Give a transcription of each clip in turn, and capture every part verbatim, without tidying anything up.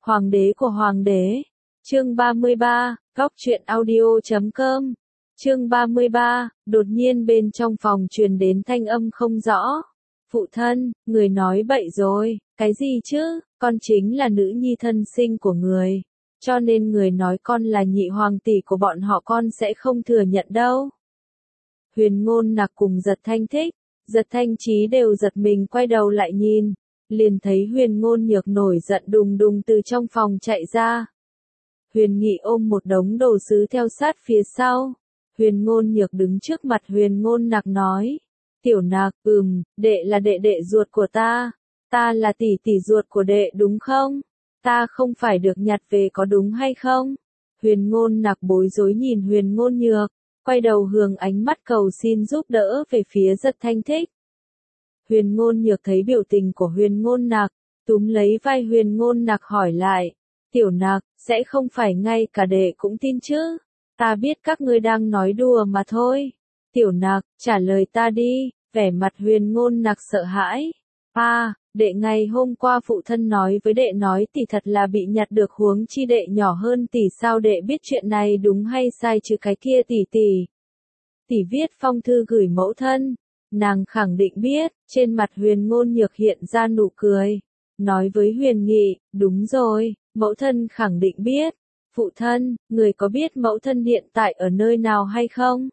Hoàng đế của hoàng đế. Chương ba mươi ba, Góc truyện audio chấm com. Chương ba mươi ba, đột nhiên bên trong phòng truyền đến thanh âm không rõ. Phụ thân, người nói bậy rồi, cái gì chứ, con chính là nữ nhi thân sinh của người. Cho nên người nói con là nhị hoàng tỷ của bọn họ con sẽ không thừa nhận đâu. Huyền Ngôn Nặc cùng Giật Thanh Thích, Giật Thanh Chí đều giật mình quay đầu lại nhìn, liền thấy Huyền Ngôn Nhược nổi giận đùng đùng từ trong phòng chạy ra. Huyền Nghị ôm một đống đồ sứ theo sát phía sau. Huyền Ngôn Nhược đứng trước mặt Huyền Ngôn Nặc nói, Tiểu Nặc, ừm, đệ là đệ đệ ruột của ta, ta là tỷ tỷ ruột của đệ đúng không? Ta không phải được nhặt về có đúng hay không? Huyền Ngôn Nặc bối rối nhìn Huyền Ngôn Nhược, quay đầu hướng ánh mắt cầu xin giúp đỡ về phía Giật Thanh Thích. Huyền Ngôn Nhược thấy biểu tình của Huyền Ngôn Nặc, túm lấy vai Huyền Ngôn Nặc hỏi lại, Tiểu Nặc, sẽ không phải ngay cả đệ cũng tin chứ? Ta biết các ngươi đang nói đùa mà thôi. Tiểu Nặc, trả lời ta đi, vẻ mặt Huyền Ngôn Nặc sợ hãi. À, đệ ngày hôm qua phụ thân nói với đệ nói tỷ thật là bị nhặt được huống chi đệ nhỏ hơn tỷ sao đệ biết chuyện này đúng hay sai chứ cái kia tỷ tỷ. Tỷ viết phong thư gửi mẫu thân, nàng khẳng định biết, trên mặt Huyền Ngôn Nhược hiện ra nụ cười, nói với Huyền Nghị, đúng rồi, mẫu thân khẳng định biết. Phụ thân, người có biết mẫu thân hiện tại ở nơi nào hay không?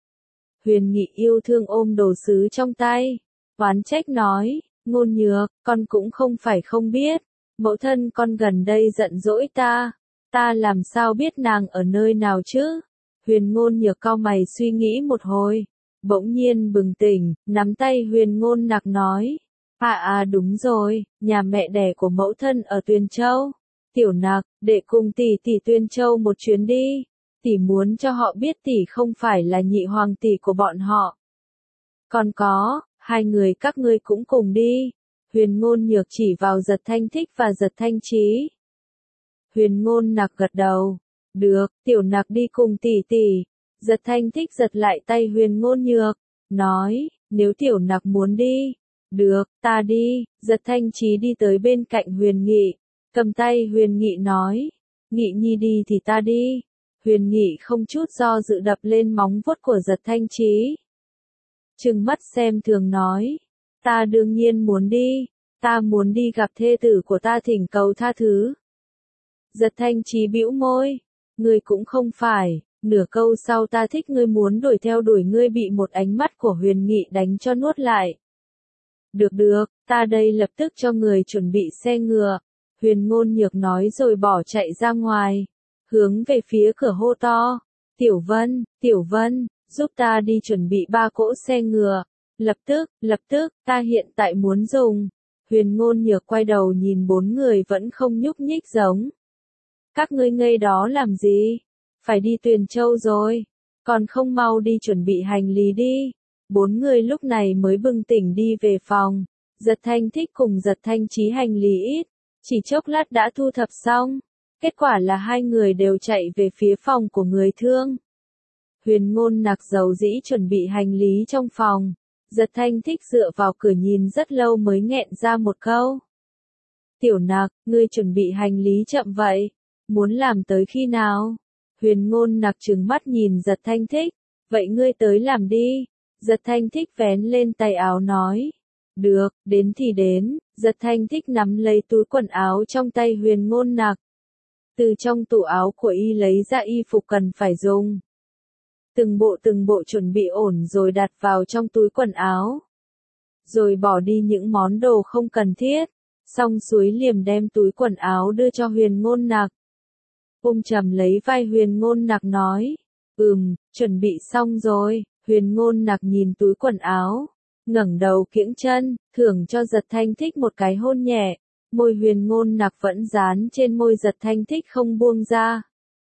Huyền Nghị yêu thương ôm đồ sứ trong tay, oán trách nói, Ngôn Nhược, con cũng không phải không biết, mẫu thân con gần đây giận dỗi ta, ta làm sao biết nàng ở nơi nào chứ? Huyền Ngôn Nhược cau mày suy nghĩ một hồi, bỗng nhiên bừng tỉnh, nắm tay Huyền Ngôn Nặc nói, à à đúng rồi, nhà mẹ đẻ của mẫu thân ở Tuyền Châu. Tiểu Nặc, đệ cùng tỷ tỷ Tuyền Châu một chuyến đi, tỷ muốn cho họ biết tỷ không phải là nhị hoàng tỷ của bọn họ. Còn có, hai người các ngươi cũng cùng đi. Huyền Ngôn Nhược chỉ vào Giật Thanh Thích và Giật Thanh Chí. Huyền Ngôn Nặc gật đầu, được, Tiểu Nặc đi cùng tỷ tỷ. Giật Thanh Thích giật lại tay Huyền Ngôn Nhược, nói, nếu Tiểu Nặc muốn đi, được, ta đi. Giật Thanh Chí đi tới bên cạnh Huyền Nghị, cầm tay Huyền Nghị nói, Nghị nhi đi thì ta đi. Huyền Nghị không chút do dự đập lên móng vuốt của Giật Thanh Chí. Trừng mắt xem thường nói, ta đương nhiên muốn đi, ta muốn đi gặp thê tử của ta thỉnh cầu tha thứ. Giật Thanh Chí bĩu môi, ngươi cũng không phải, nửa câu sau ta thích ngươi muốn đuổi theo đuổi ngươi bị một ánh mắt của Huyền Nghị đánh cho nuốt lại. Được được, ta đây lập tức cho người chuẩn bị xe ngựa. Huyền Ngôn Nhược nói rồi bỏ chạy ra ngoài, hướng về phía cửa hô to, Tiểu Vân, Tiểu Vân, giúp ta đi chuẩn bị ba cỗ xe ngựa, lập tức, lập tức, ta hiện tại muốn dùng. Huyền Ngôn Nhược quay đầu nhìn bốn người vẫn không nhúc nhích giống. Các ngươi ngây đó làm gì? Phải đi Tuyền Châu rồi, còn không mau đi chuẩn bị hành lý đi. Bốn người lúc này mới bừng tỉnh đi về phòng, Giật Thanh Thích cùng Giật Thanh Chí hành lý ít, chỉ chốc lát đã thu thập xong. Kết quả là hai người đều chạy về phía phòng của người thương. Huyền Ngôn Nặc dầu dĩ chuẩn bị hành lý trong phòng. Giật Thanh Thích dựa vào cửa nhìn rất lâu mới nghẹn ra một câu. Tiểu Nặc, ngươi chuẩn bị hành lý chậm vậy, muốn làm tới khi nào? Huyền Ngôn Nặc trừng mắt nhìn Giật Thanh Thích, vậy ngươi tới làm đi. Giật Thanh Thích vén lên tay áo nói, được, đến thì đến. Giật Thanh Thích nắm lấy túi quần áo trong tay Huyền Ngôn Nặc, từ trong tủ áo của y lấy ra y phục cần phải dùng. Từng bộ từng bộ chuẩn bị ổn rồi đặt vào trong túi quần áo. Rồi bỏ đi những món đồ không cần thiết. Xong xuôi liềm đem túi quần áo đưa cho Huyền Ngôn Nặc. Ôm chầm lấy vai Huyền Ngôn Nặc nói, ừm, chuẩn bị xong rồi. Huyền Ngôn Nặc nhìn túi quần áo, ngẩng đầu kiễng chân, thưởng cho Giật Thanh Thích một cái hôn nhẹ. Môi Huyền Ngôn Nặc vẫn dán trên môi Giật Thanh Thích không buông ra.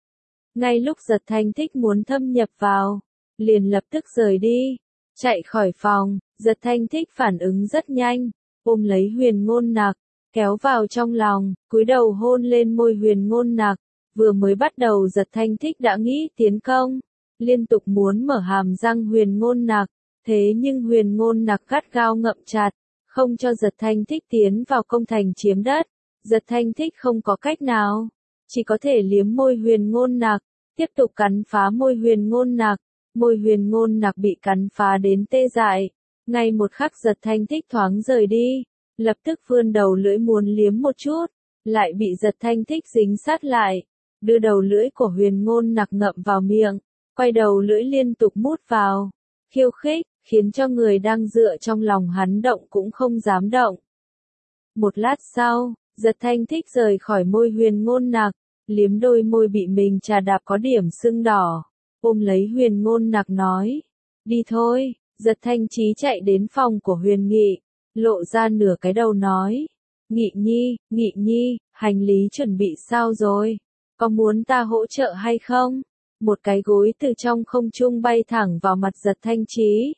Ngay lúc Giật Thanh Thích muốn thâm nhập vào, liền lập tức rời đi, chạy khỏi phòng. Giật Thanh Thích phản ứng rất nhanh, ôm lấy Huyền Ngôn Nặc, kéo vào trong lòng, cúi đầu hôn lên môi Huyền Ngôn Nặc. Vừa mới bắt đầu Giật Thanh Thích đã nghĩ tiến công, liên tục muốn mở hàm răng Huyền Ngôn Nặc, thế nhưng Huyền Ngôn Nặc gắt gao ngậm chặt, không cho Giật Thanh Thích tiến vào công thành chiếm đất. Giật Thanh Thích không có cách nào, chỉ có thể liếm môi Huyền Ngôn Nặc, tiếp tục cắn phá môi Huyền Ngôn Nặc. Môi Huyền Ngôn Nặc bị cắn phá đến tê dại, ngay một khắc Giật Thanh Thích thoáng rời đi, lập tức vươn đầu lưỡi muốn liếm một chút, lại bị Giật Thanh Thích dính sát lại, đưa đầu lưỡi của Huyền Ngôn Nặc ngậm vào miệng, quay đầu lưỡi liên tục mút vào, khiêu khích, khiến cho người đang dựa trong lòng hắn động cũng không dám động. Một lát sau, Giật Thanh Thích rời khỏi môi Huyền Ngôn Nặc, liếm đôi môi bị mình chà đạp có điểm sưng đỏ, ôm lấy Huyền Ngôn Nặc nói, đi thôi. Giật Thanh Chí chạy đến phòng của Huyền Nghị, lộ ra nửa cái đầu nói, Nghị Nhi, Nghị Nhi, hành lý chuẩn bị sao rồi, có muốn ta hỗ trợ hay không? Một cái gối từ trong không trung bay thẳng vào mặt Giật Thanh Chí.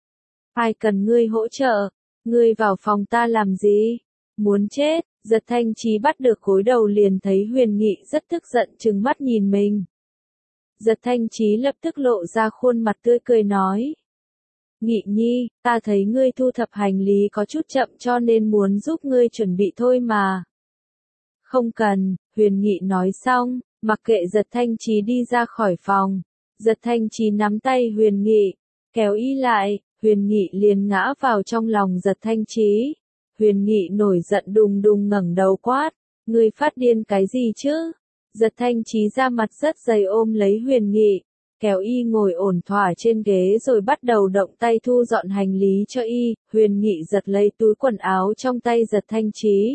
Ai cần ngươi hỗ trợ, ngươi vào phòng ta làm gì? Muốn chết. Giật Thanh Chí bắt được gối đầu liền thấy Huyền Nghị rất tức giận trừng mắt nhìn mình. Giật Thanh Chí lập tức lộ ra khuôn mặt tươi cười nói, Nghị Nhi, ta thấy ngươi thu thập hành lý có chút chậm cho nên muốn giúp ngươi chuẩn bị thôi mà. Không cần, Huyền Nghị nói xong, mặc kệ Giật Thanh Chí đi ra khỏi phòng. Giật Thanh Chí nắm tay Huyền Nghị, kéo y lại, Huyền Nghị liền ngã vào trong lòng Giật Thanh Chí. Huyền Nghị nổi giận đùng đùng ngẩng đầu quát, ngươi phát điên cái gì chứ? Giật Thanh Chí ra mặt rất dày ôm lấy Huyền Nghị, kéo y ngồi ổn thỏa trên ghế rồi bắt đầu động tay thu dọn hành lý cho y. Huyền Nghị giật lấy túi quần áo trong tay Giật Thanh Chí,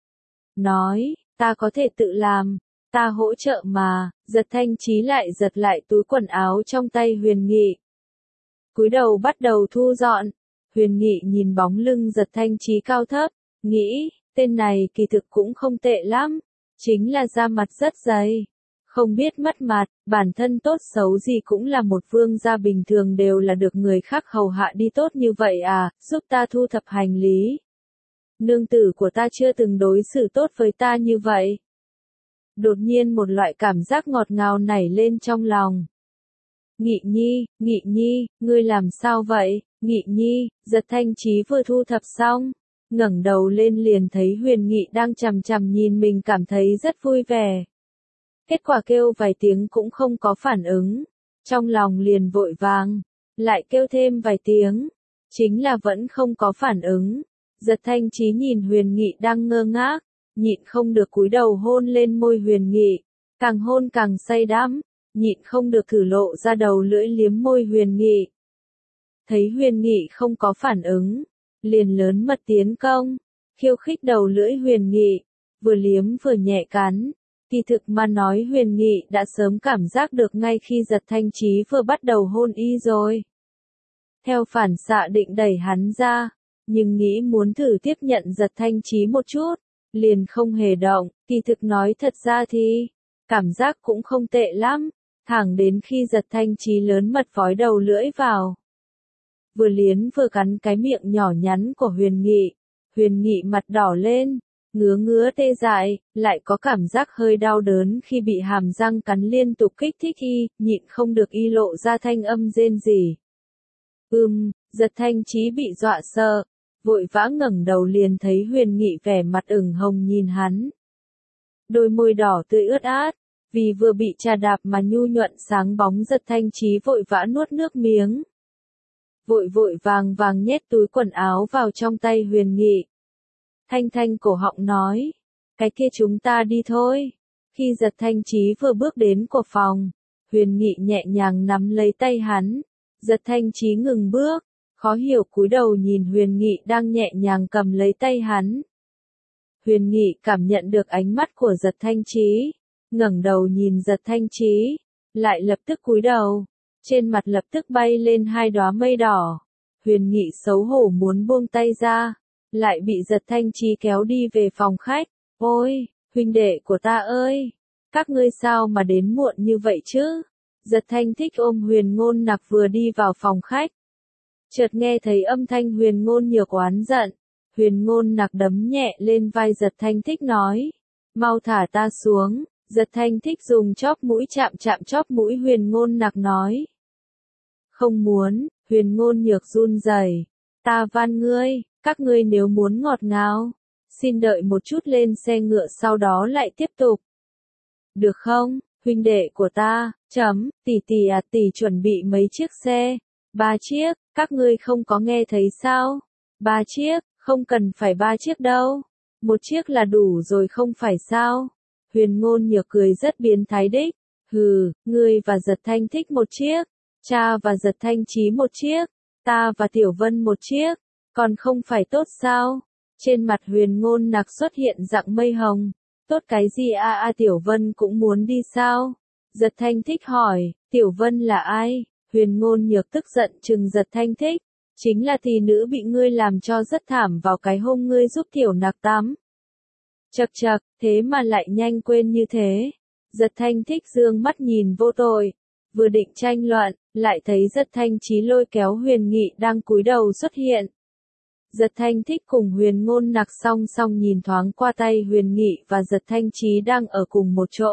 nói, ta có thể tự làm, ta hỗ trợ mà. Giật Thanh Chí lại giật lại túi quần áo trong tay Huyền Nghị, cúi đầu bắt đầu thu dọn. Huyền Nghị nhìn bóng lưng Giật Thanh Chí cao thấp, nghĩ, tên này kỳ thực cũng không tệ lắm, chính là da mặt rất dày, không biết mất mặt, bản thân tốt xấu gì cũng là một vương gia bình thường đều là được người khác hầu hạ đi tốt như vậy à, giúp ta thu thập hành lý. Nương tử của ta chưa từng đối xử tốt với ta như vậy. Đột nhiên một loại cảm giác ngọt ngào nảy lên trong lòng. Nghị Nhi, Nghị Nhi, ngươi làm sao vậy? Nghị Nhi. Giật Thanh Chí vừa thu thập xong, ngẩng đầu lên liền thấy Huyền Nghị đang chằm chằm nhìn mình cảm thấy rất vui vẻ. Kết quả kêu vài tiếng cũng không có phản ứng, trong lòng liền vội vàng, lại kêu thêm vài tiếng, chính là vẫn không có phản ứng. Giật Thanh Chí nhìn Huyền Nghị đang ngơ ngác, nhịn không được cúi đầu hôn lên môi Huyền Nghị, càng hôn càng say đắm, nhịn không được thử lộ ra đầu lưỡi liếm môi Huyền Nghị. Thấy Huyền Nghị không có phản ứng, liền lớn mật tiến công, khiêu khích đầu lưỡi Huyền Nghị, vừa liếm vừa nhẹ cắn. Kỳ thực mà nói Huyền Nghị đã sớm cảm giác được ngay khi Giật Thanh Chí vừa bắt đầu hôn y rồi. Theo phản xạ định đẩy hắn ra, nhưng nghĩ muốn thử tiếp nhận Giật Thanh Chí một chút, liền không hề động. Kỳ thực nói thật ra thì, cảm giác cũng không tệ lắm, thẳng đến khi Giật Thanh Chí lớn mật vói đầu lưỡi vào. Vừa liếm vừa cắn cái miệng nhỏ nhắn của Huyền Nghị, Huyền Nghị mặt đỏ lên, ngứa ngứa tê dại, lại có cảm giác hơi đau đớn khi bị hàm răng cắn liên tục kích thích y, nhịn không được y lộ ra thanh âm rên rỉ. Ừm, Giật Thanh Chí bị dọa sợ, vội vã ngẩng đầu liền thấy Huyền Nghị vẻ mặt ửng hồng nhìn hắn. Đôi môi đỏ tươi ướt át, vì vừa bị trà đạp mà nhu nhuận sáng bóng. Giật Thanh Chí vội vã nuốt nước miếng. Vội vội vàng vàng nhét túi quần áo vào trong tay Huyền Nghị. Thanh thanh cổ họng nói, cái kia chúng ta đi thôi. Khi Giật Thanh Chí vừa bước đến của phòng, Huyền Nghị nhẹ nhàng nắm lấy tay hắn. Giật Thanh Chí ngừng bước, khó hiểu cúi đầu nhìn Huyền Nghị đang nhẹ nhàng cầm lấy tay hắn. Huyền Nghị cảm nhận được ánh mắt của Giật Thanh Chí, ngẩng đầu nhìn Giật Thanh Chí, lại lập tức cúi đầu, trên mặt lập tức bay lên hai đóa mây đỏ. Huyền Nghị xấu hổ muốn buông tay ra, lại bị Giật Thanh Chí kéo đi về phòng khách. Ôi, huynh đệ của ta ơi, các ngươi sao mà đến muộn như vậy chứ? Giật Thanh Thích ôm Huyền Ngôn Nặc vừa đi vào phòng khách, chợt nghe thấy âm thanh Huyền Ngôn Nhược oán giận. Huyền Ngôn Nặc đấm nhẹ lên vai Giật Thanh Thích nói, mau thả ta xuống. Giật Thanh Thích dùng chóp mũi chạm chạm chóp mũi Huyền Ngôn Nặc nói, không muốn. Huyền Ngôn Nhược run rẩy, ta van ngươi, các ngươi nếu muốn ngọt ngào, xin đợi một chút lên xe ngựa sau đó lại tiếp tục. Được không, huynh đệ của ta, chấm, tỷ tỷ à tỷ chuẩn bị mấy chiếc xe? Ba chiếc, các ngươi không có nghe thấy sao? Ba chiếc, không cần phải ba chiếc đâu. Một chiếc là đủ rồi không phải sao? Huyền Ngôn Nhược cười rất biến thái đích. Hừ, ngươi và Giật Thanh thích một chiếc, cha và Giật Thanh Chí một chiếc, ta và Tiểu Vân một chiếc, còn không phải tốt sao? Trên mặt Huyền Ngôn Nặc xuất hiện dạng mây hồng. Tốt cái gì a a Tiểu Vân cũng muốn đi sao? Giật Thanh Thích hỏi, Tiểu Vân là ai? Huyền Ngôn Nhược tức giận trừng Giật Thanh Thích, chính là tỷ nữ bị ngươi làm cho rất thảm vào cái hôm ngươi giúp Tiểu Nặc tắm. Chậc chậc, thế mà lại nhanh quên như thế. Giật Thanh Thích dương mắt nhìn vô tội, vừa định tranh luận, lại thấy Giật Thanh Chí lôi kéo Huyền Nghị đang cúi đầu xuất hiện. Giật Thanh Thích cùng Huyền Ngôn Nặc song song nhìn thoáng qua tay Huyền Nghị và Giật Thanh Chí đang ở cùng một chỗ.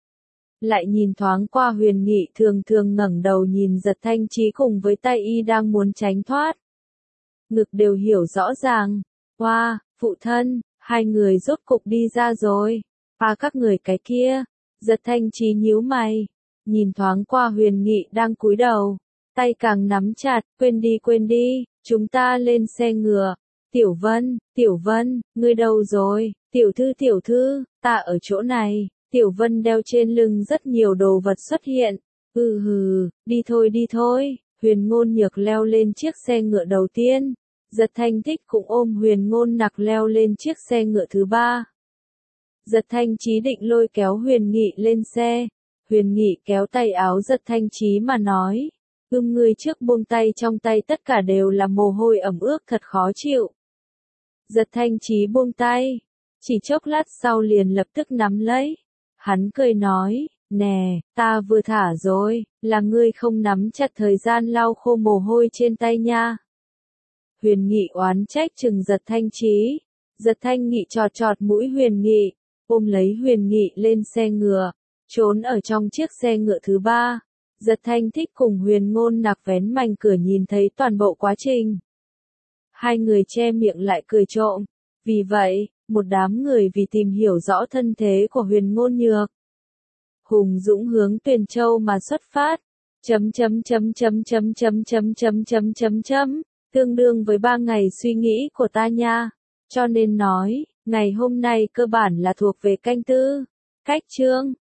Lại nhìn thoáng qua Huyền Nghị thường thường ngẩng đầu nhìn Giật Thanh Chí cùng với tay y đang muốn tránh thoát. Ngực đều hiểu rõ ràng. Hoa, wow, phụ thân, hai người rốt cục đi ra rồi. À các người cái kia. Giật Thanh Chí nhíu mày. Nhìn thoáng qua Huyền Nghị đang cúi đầu. Tay càng nắm chặt, quên đi quên đi, chúng ta lên xe ngựa. Tiểu Vân, Tiểu Vân, ngươi đâu rồi? Tiểu thư Tiểu thư, ta ở chỗ này. Tiểu Vân đeo trên lưng rất nhiều đồ vật xuất hiện. Ừ hừ, đi thôi đi thôi. Huyền Ngôn Nhược leo lên chiếc xe ngựa đầu tiên. Giật Thanh Thích cũng ôm Huyền Ngôn Nặc leo lên chiếc xe ngựa thứ ba. Giật Thanh Chí định lôi kéo Huyền Nghị lên xe. Huyền Nghị kéo tay áo Giật Thanh Chí mà nói. Ưm ngươi trước buông tay, trong tay tất cả đều là mồ hôi ẩm ướt thật khó chịu. Giật Thanh Chí buông tay. Chỉ chốc lát sau liền lập tức nắm lấy. Hắn cười nói, nè, ta vừa thả rồi, là ngươi không nắm chặt thời gian lau khô mồ hôi trên tay nha. Huyền Nghị oán trách chừng Giật Thanh Chí. Giật Thanh Nghị chọt chọt mũi Huyền Nghị, ôm lấy Huyền Nghị lên xe ngựa, trốn ở trong chiếc xe ngựa thứ ba. Giật Thanh Thích cùng Huyền Ngôn Nặc vén mành cửa nhìn thấy toàn bộ quá trình. Hai người che miệng lại cười trộm. Vì vậy, một đám người vì tìm hiểu rõ thân thế của Huyền Ngôn Nhược, hùng dũng hướng Tuyền Châu mà xuất phát. Chấm chấm chấm chấm chấm chấm chấm chấm chấm chấm chấm, tương đương với ba ngày suy nghĩ của ta nha. Cho nên nói, ngày hôm nay cơ bản là thuộc về canh tư. Cách chương